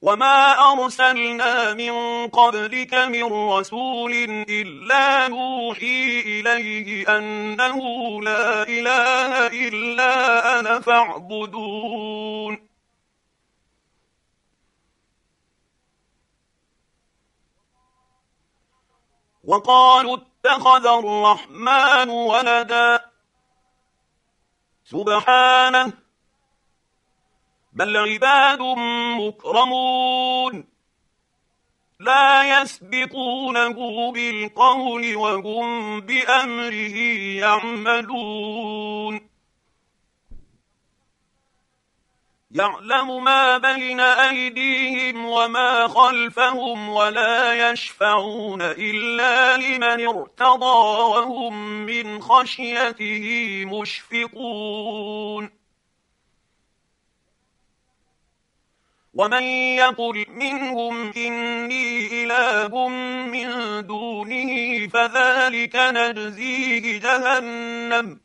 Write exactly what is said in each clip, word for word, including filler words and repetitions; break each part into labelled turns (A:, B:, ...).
A: وما أرسلنا من قبلك من رسول إلا نوحي إليه أنه لا إله إلا أنا فاعبدون وقالوا اتخذ الرحمن ولدا سبحانه بل عباد مكرمون لا يسبقونه بالقول وهم بأمره يعملون يعلم ما بين أيديهم وما خلفهم ولا يشفعون إلا لمن ارتضى وهم من خشيته مشفقون ومن يقل منهم إني إله من دونه فذلك نجزيه جهنم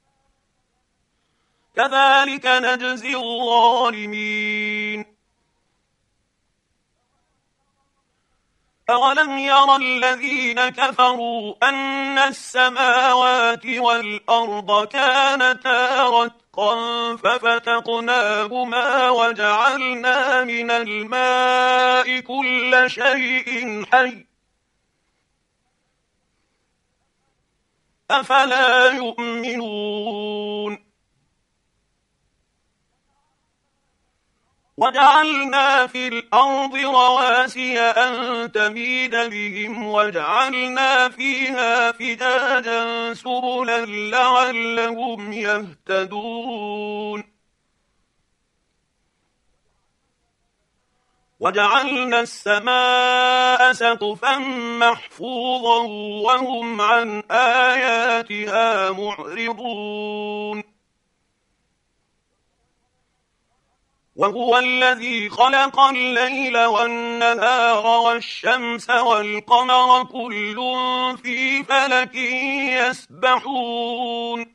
A: كذلك نجزي الظالمين أولم ير الذين كفروا أن السماوات والأرض كانتا رتقا ففتقناهما وجعلنا من الماء كل شيء حي أفلا يؤمنون وجعلنا في الأرض رواسي أن تميد بهم وجعلنا فيها فجاجا سبلا لعلهم يهتدون وجعلنا السماء سقفا محفوظا وهم عن آياتها معرضون وهو الذي خلق الليل والنهار والشمس والقمر كل في فلك يسبحون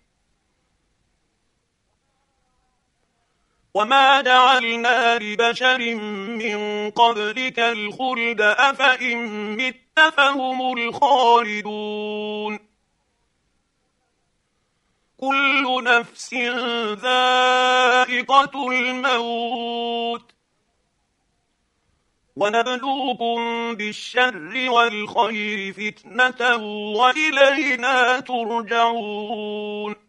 A: وما جعلنا لبشر من قبلك الخلد أفإن مت فهم الخالدون كل نفس ذائقة الموت ونبلوكم بالشر والخير فتنة وإلينا ترجعون